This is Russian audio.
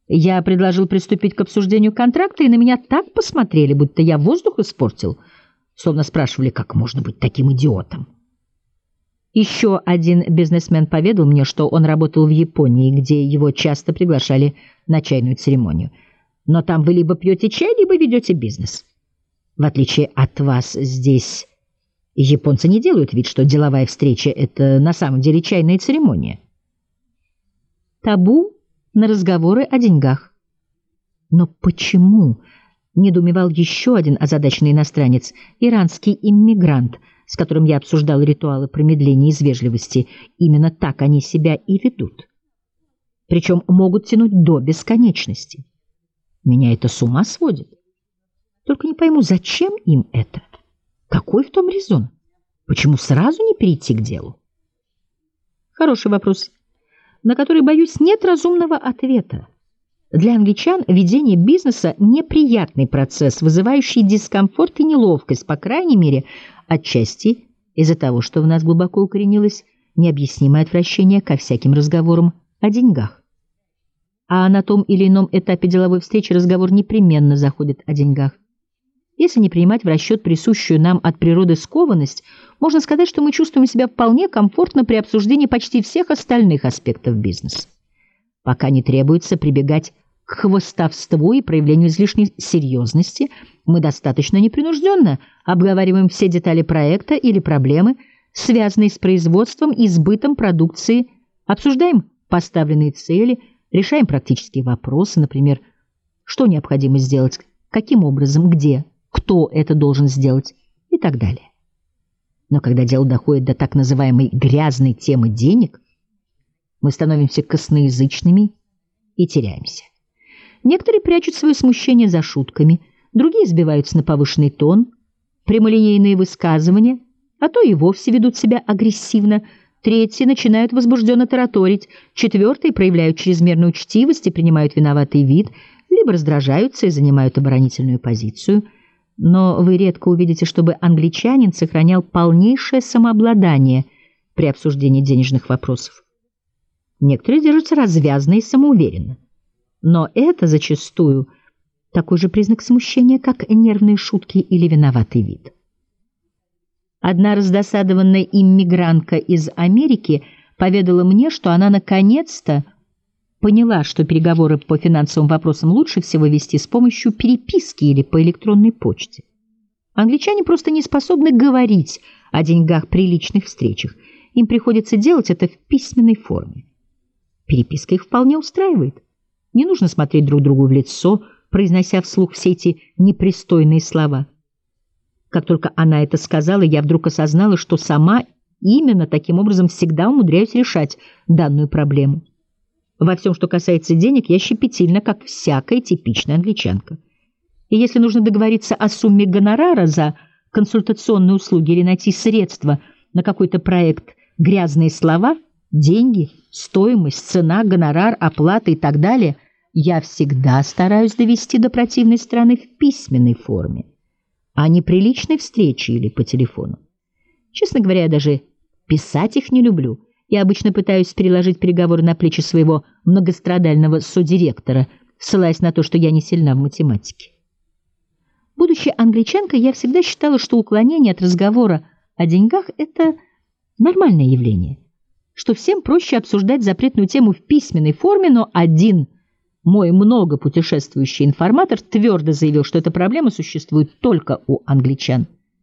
Я предложил приступить к обсуждению контракта, и на меня так посмотрели, будто я воздух испортил, словно спрашивали, как можно быть таким идиотом. Еще один бизнесмен поведал мне, что он работал в Японии, где его часто приглашали на чайную церемонию. Но там вы либо пьете чай, либо ведете бизнес. В отличие от вас здесь японцы не делают вид, что деловая встреча — это на самом деле чайная церемония. Табу на разговоры о деньгах. Но почему, недоумевал еще один озадаченный иностранец, иранский иммигрант, с которым я обсуждал ритуалы промедления из вежливости, именно так они себя и ведут. Причем могут тянуть до бесконечности. Меня это с ума сводит. Только не пойму, зачем им это? Какой в том резон? Почему сразу не перейти к делу? Хороший вопрос, на который, боюсь, нет разумного ответа. Для англичан ведение бизнеса — неприятный процесс, вызывающий дискомфорт и неловкость, по крайней мере, отчасти из-за того, что в нас глубоко укоренилось необъяснимое отвращение ко всяким разговорам о деньгах. А на том или ином этапе деловой встречи разговор непременно заходит о деньгах. Если не принимать в расчет присущую нам от природы скованность, можно сказать, что мы чувствуем себя вполне комфортно при обсуждении почти всех остальных аспектов бизнеса. Пока не требуется прибегать к хвастовству и проявлению излишней серьезности, мы достаточно непринужденно обговариваем все детали проекта или проблемы, связанные с производством и сбытом продукции, обсуждаем поставленные цели, решаем практические вопросы, например, что необходимо сделать, каким образом, где, кто это должен сделать и так далее. Но когда дело доходит до так называемой грязной темы денег, мы становимся косноязычными и теряемся. Некоторые прячут свое смущение за шутками, другие сбиваются на повышенный тон, прямолинейные высказывания, а то и вовсе ведут себя агрессивно, третьи начинают возбужденно тараторить, четвертые проявляют чрезмерную учтивость и принимают виноватый вид, либо раздражаются и занимают оборонительную позицию. Но вы редко увидите, чтобы англичанин сохранял полнейшее самообладание при обсуждении денежных вопросов. Некоторые держатся развязно и самоуверенно. Но это зачастую такой же признак смущения, как нервные шутки или виноватый вид. Одна раздосадованная иммигрантка из Америки поведала мне, что она наконец-то поняла, что переговоры по финансовым вопросам лучше всего вести с помощью переписки или по электронной почте. Англичане просто не способны говорить о деньгах при личных встречах. Им приходится делать это в письменной форме. Переписка их вполне устраивает. Не нужно смотреть друг другу в лицо, произнося вслух все эти непристойные слова. Как только она это сказала, я вдруг осознала, что сама именно таким образом всегда умудряюсь решать данную проблему. Во всем, что касается денег, я щепетильна, как всякая типичная англичанка. И если нужно договориться о сумме гонорара за консультационные услуги или найти средства на какой-то проект, грязные слова, деньги, стоимость, цена, гонорар, оплата и так далее, я всегда стараюсь довести до противной стороны в письменной форме, а не при личной встрече или по телефону. Честно говоря, я даже писать их не люблю. Я обычно пытаюсь переложить переговоры на плечи своего многострадального содиректора, ссылаясь на то, что я не сильна в математике. Будучи англичанкой, я всегда считала, что уклонение от разговора о деньгах – это нормальное явление, что всем проще обсуждать запретную тему в письменной форме, но один мой много путешествующий информатор твердо заявил, что эта проблема существует только у англичан.